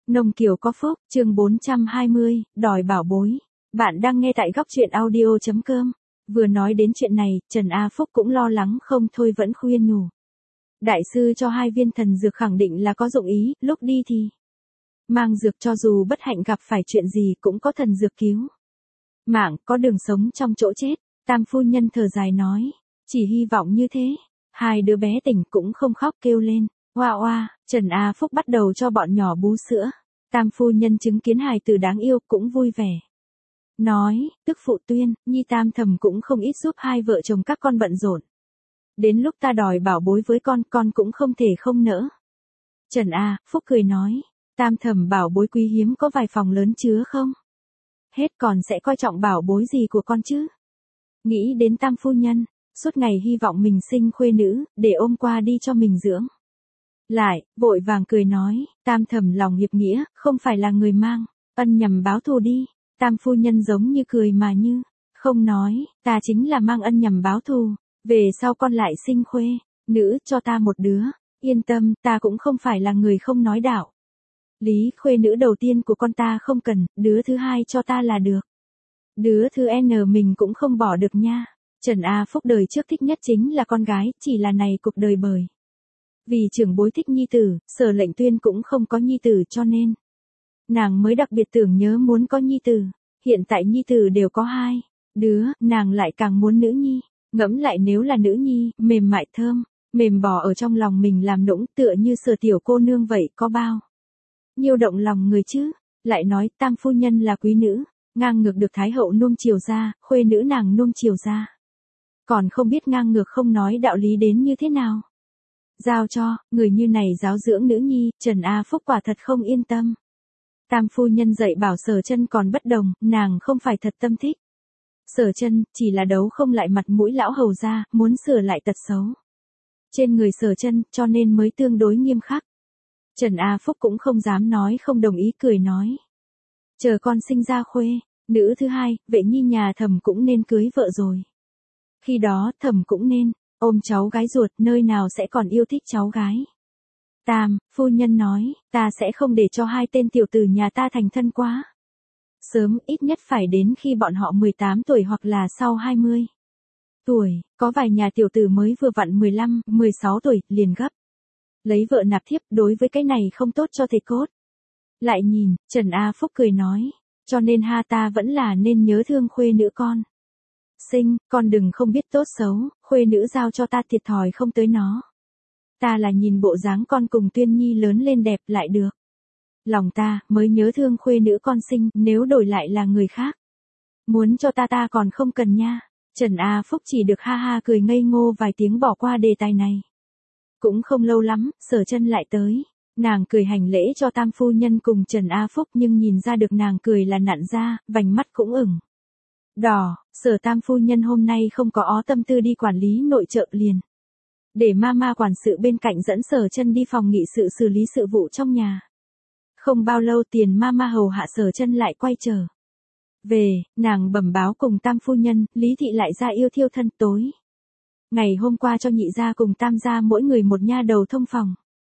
Nông Kiều có phúc, chương 420, đòi bảo bối. Bạn đang nghe tại góc truyện audio.com. Vừa nói đến chuyện này, Trần A Phúc cũng lo lắng không thôi vẫn khuyên nhủ. Đại sư cho 2 viên thần dược khẳng định là có dụng ý, lúc đi thì mang dược cho dù bất hạnh gặp phải chuyện gì cũng có thần dược cứu mạng, có đường sống trong chỗ chết. Tam phu nhân thở dài nói, chỉ hy vọng như thế. 2 đứa bé tỉnh cũng không khóc kêu lên. Oa oa, Trần A Phúc bắt đầu cho bọn nhỏ bú sữa. Tam phu nhân chứng kiến hài tử đáng yêu cũng vui vẻ. Nói, tức phụ Tuyên, Nhi Tam thầm cũng không ít giúp 2 vợ chồng các con bận rộn. Đến lúc ta đòi bảo bối với con cũng không thể không nỡ. Trần A Phúc cười nói, Tam thầm bảo bối quý hiếm có vài phòng lớn chứa không? Hết còn sẽ coi trọng bảo bối gì của con chứ? Nghĩ đến Tam phu nhân, suốt ngày hy vọng mình sinh khuê nữ, để ôm qua đi cho mình dưỡng. Lại, vội vàng cười nói, Tam thầm lòng hiệp nghĩa, không phải là người mang ân nhằm báo thù đi. Tam phu nhân giống như cười mà như không nói, ta chính là mang ân nhằm báo thù, về sau con lại sinh khuê nữ cho ta một đứa, yên tâm, ta cũng không phải là người không nói đạo lý. Khuê nữ đầu tiên của con ta không cần, đứa thứ 2 cho ta là được. Đứa thứ N mình cũng không bỏ được nha. Trần A Phúc đời trước thích nhất chính là con gái, chỉ là này cuộc đời bởi vì trưởng bối thích nhi tử, Sở Lệnh Tuyên cũng không có nhi tử cho nên nàng mới đặc biệt tưởng nhớ muốn có nhi tử. Hiện tại nhi tử đều có 2 đứa, nàng lại càng muốn nữ nhi. Ngẫm lại nếu là nữ nhi, mềm mại thơm, mềm bò ở trong lòng mình làm nũng tựa như Sở tiểu cô nương vậy có bao nhiêu động lòng người chứ. Lại nói Tam phu nhân là quý nữ, ngang ngược được Thái hậu nuông chiều ra, khuê nữ nàng nuông chiều ra. Còn không biết ngang ngược không nói đạo lý đến như thế nào. Giao cho, người như này giáo dưỡng nữ nhi, Trần A Phúc quả thật không yên tâm. Tam phu nhân dạy bảo Sở Chân còn bất đồng, nàng không phải thật tâm thích Sở Chân, chỉ là đấu không lại mặt mũi lão hầu gia, muốn sửa lại tật xấu trên người Sở Chân, cho nên mới tương đối nghiêm khắc. Trần A Phúc cũng không dám nói không đồng ý, cười nói. Chờ con sinh ra khuê nữ thứ 2, Vệ Nhi nhà Thẩm cũng nên cưới vợ rồi. Khi đó Thẩm cũng nên ôm cháu gái ruột, nơi nào sẽ còn yêu thích cháu gái. Tam phu nhân nói, ta sẽ không để cho 2 tên tiểu tử nhà ta thành thân quá sớm, ít nhất phải đến khi bọn họ 18 tuổi hoặc là sau 20 tuổi, có vài nhà tiểu tử mới vừa vặn 15, 16 tuổi, liền gấp lấy vợ nạp thiếp, đối với cái này không tốt cho thể cốt. Lại nhìn, Trần A Phúc cười nói, cho nên ta vẫn là nên nhớ thương khuê nữ con sinh, con đừng không biết tốt xấu, khuê nữ giao cho ta thiệt thòi không tới nó. Ta là nhìn bộ dáng con cùng Tuyên Nhi lớn lên đẹp lại được lòng ta, mới nhớ thương khuê nữ con sinh, nếu đổi lại là người khác muốn cho ta còn không cần nha. Trần A Phúc chỉ được ha ha cười ngây ngô vài tiếng bỏ qua đề tài này. Cũng không lâu lắm, Sở Chân lại tới. Nàng cười hành lễ cho Tam phu nhân cùng Trần A Phúc, nhưng nhìn ra được nàng cười là nặn ra, vành mắt cũng ửng đỏ. Sở Tam phu nhân hôm nay không có ó tâm tư đi quản lý nội trợ, liền để mama quản sự bên cạnh dẫn Sở Chân đi phòng nghị sự xử lý sự vụ trong nhà. Không bao lâu tiền mama hầu hạ Sở Chân lại quay trở về, nàng bẩm báo cùng Tam phu nhân, Lý thị lại ra yêu thiêu thân. Tối ngày hôm qua cho nhị gia cùng Tam gia mỗi người một nha đầu thông phòng.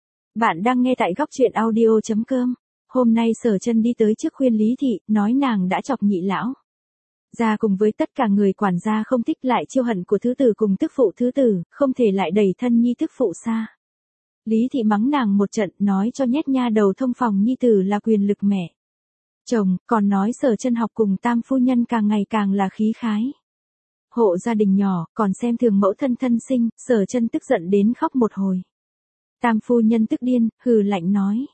Bạn đang nghe tại góc truyện audio.com. Hôm nay Sở Chân đi tới trước khuyên Lý thị, nói nàng đã chọc nhị lão gia cùng với tất cả người quản gia không thích, lại chiêu hận của thứ tử cùng tức phụ thứ tử, không thể lại đẩy thân nhi tức phụ xa. Lý thị mắng nàng một trận, nói cho nhét nha đầu thông phòng nhi tử là quyền lực mẹ chồng, còn nói Sở Chân học cùng Tam phu nhân càng ngày càng là khí khái hộ gia đình nhỏ, còn xem thường mẫu thân thân sinh. Sở Chân tức giận đến khóc một hồi. Tam phu nhân tức điên, hừ lạnh nói,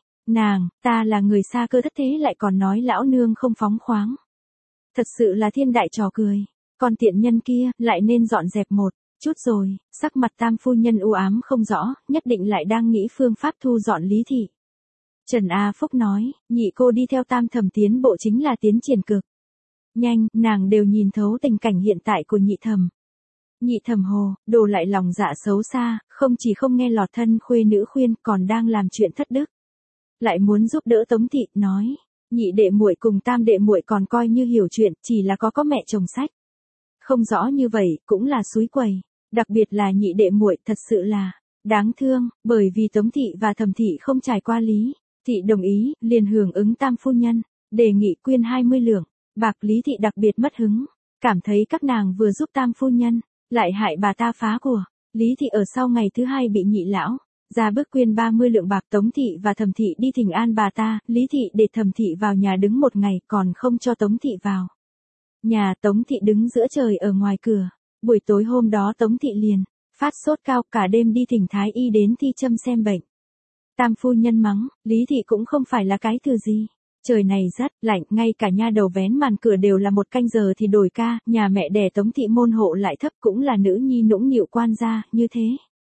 ta là người xa cơ thất thế lại còn nói lão nương không phóng khoáng. Thật sự là thiên đại trò cười. Con tiện nhân kia, lại nên dọn dẹp một chút rồi. Sắc mặt Tam phu nhân u ám không rõ, nhất định lại đang nghĩ phương pháp thu dọn Lý thị. Trần A Phúc nói, nhị cô đi theo Tam thẩm tiến bộ chính là tiến triển cực nhanh, nàng đều nhìn thấu tình cảnh hiện tại của nhị thẩm. Nhị thẩm hồ, đồ lại lòng dạ xấu xa, không chỉ không nghe lọt thân khuê nữ khuyên, còn đang làm chuyện thất đức. Lại muốn giúp đỡ Tống thị, nói, nhị đệ muội cùng Tam đệ muội còn coi như hiểu chuyện, chỉ là có mẹ chồng sách không rõ như vậy, cũng là xúi quẩy. Đặc biệt là nhị đệ muội, thật sự là đáng thương, bởi vì Tống thị và Thẩm thị không trải qua Lý Thị đồng ý, liền hưởng ứng tam phu nhân, đề nghị quyên 20 lượng bạc. Lý thị đặc biệt mất hứng, cảm thấy các nàng vừa giúp tam phu nhân, lại hại bà ta phá của. Lý thị ở sau ngày thứ hai bị nhị lão ra bước quyên 30 lượng bạc. Tống thị và Thẩm thị đi thỉnh an bà ta, Lý thị để Thẩm thị vào nhà đứng một ngày, còn không cho Tống thị vào nhà. Tống thị đứng giữa trời ở ngoài cửa. Buổi tối hôm đó Tống thị liền phát sốt cao, cả đêm đi thỉnh thái y đến thi châm xem bệnh. Tam phu nhân mắng, Lý thị cũng không phải là cái từ gì. Trời này rất lạnh, ngay cả nha đầu vén màn cửa đều là 1 canh giờ thì đổi ca. Nhà mẹ đẻ Tống thị môn hộ lại thấp, cũng là nữ nhi nũng nịu quan gia, như thế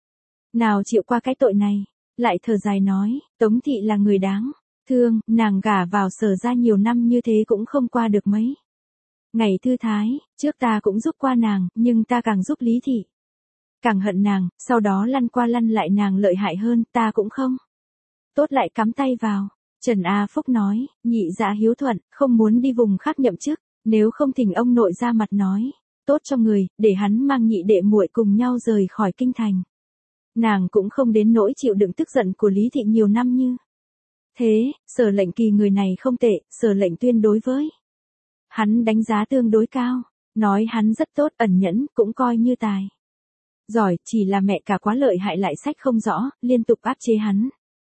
nào chịu qua cái tội này. Lại thở dài nói, Tống thị là người đáng thương, nàng gả vào Sở gia nhiều năm như thế cũng không qua được mấy ngày thư thái. Trước ta cũng giúp qua nàng, nhưng ta càng giúp Lý thị càng hận nàng, sau đó lăn qua lăn lại nàng lợi hại hơn, ta cũng không tốt lại cắm tay vào. Trần A Phúc nói, nhị dạ hiếu thuận, không muốn đi vùng khác nhậm chức, nếu không thỉnh ông nội ra mặt nói tốt cho người, để hắn mang nhị đệ muội cùng nhau rời khỏi kinh thành. Nàng cũng không đến nỗi chịu đựng tức giận của Lý thị nhiều năm như thế. Sở Lệnh Kỳ người này không tệ, Sở Lệnh Tuyên đối với hắn đánh giá tương đối cao, nói hắn rất tốt, ẩn nhẫn, cũng coi như tài giỏi, chỉ là mẹ cả quá lợi hại lại sách không rõ, liên tục áp chế hắn.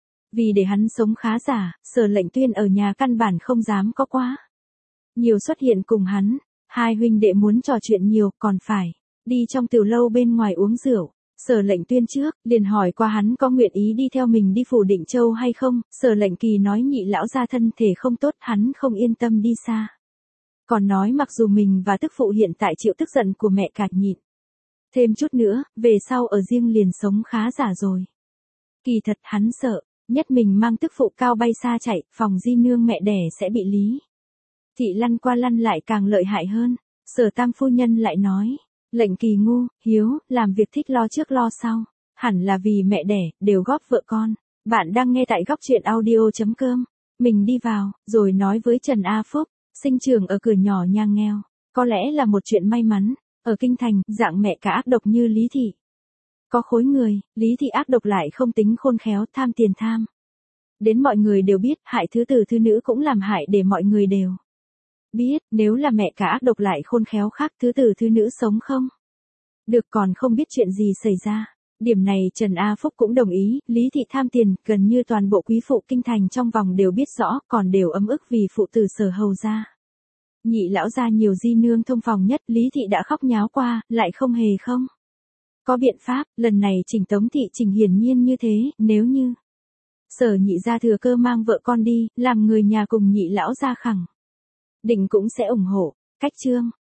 Vì để hắn sống khá giả, Sở Lệnh Tuyên ở nhà căn bản không dám có quá nhiều xuất hiện cùng hắn. Hai huynh đệ muốn trò chuyện nhiều, còn phải đi trong tiểu lâu bên ngoài uống rượu. Sở Lệnh Tuyên trước liền hỏi qua hắn có nguyện ý đi theo mình đi phủ Định Châu hay không. Sở Lệnh Kỳ nói nhị lão gia thân thể không tốt, hắn không yên tâm đi xa. Còn nói mặc dù mình và tức phụ hiện tại chịu tức giận của mẹ cả, nhịn thêm chút nữa, về sau ở riêng liền sống khá giả rồi. Kỳ thật hắn sợ nhất mình mang tức phụ cao bay xa chạy, phòng di nương mẹ đẻ sẽ bị Lý thị lăn qua lăn lại càng lợi hại hơn. Sở tam phu nhân lại nói, Lệnh Kỳ ngu, hiếu, làm việc thích lo trước lo sau, hẳn là vì mẹ đẻ, đều góp vợ con. Bạn đang nghe tại góc truyện audio.com. Mình đi vào, rồi nói với Trần A Phúc, sinh trưởng ở cửa nhỏ nhà nghèo, có lẽ là một chuyện may mắn. Ở kinh thành, dạng mẹ cả ác độc như Lý thị có khối người. Lý thị ác độc lại không tính khôn khéo, tham tiền tham đến mọi người đều biết, hại thứ tử thứ nữ cũng làm hại để mọi người đều biết. Nếu là mẹ cả ác độc lại khôn khéo khác, thứ tử thứ nữ sống không được, còn không biết chuyện gì xảy ra. Điểm này Trần A Phúc cũng đồng ý. Lý thị tham tiền, gần như toàn bộ quý phụ kinh thành trong vòng đều biết rõ, còn đều ấm ức vì phụ tử Sở hầu gia. Nhị lão gia nhiều di nương thông phòng nhất, Lý thị đã khóc nháo qua, lại không hề không có biện pháp. Lần này chỉnh Tống thị chỉnh hiển nhiên như thế, nếu như Sở nhị gia thừa cơ mang vợ con đi, làm người nhà cùng nhị lão gia khẳng định cũng sẽ ủng hộ. Cách chương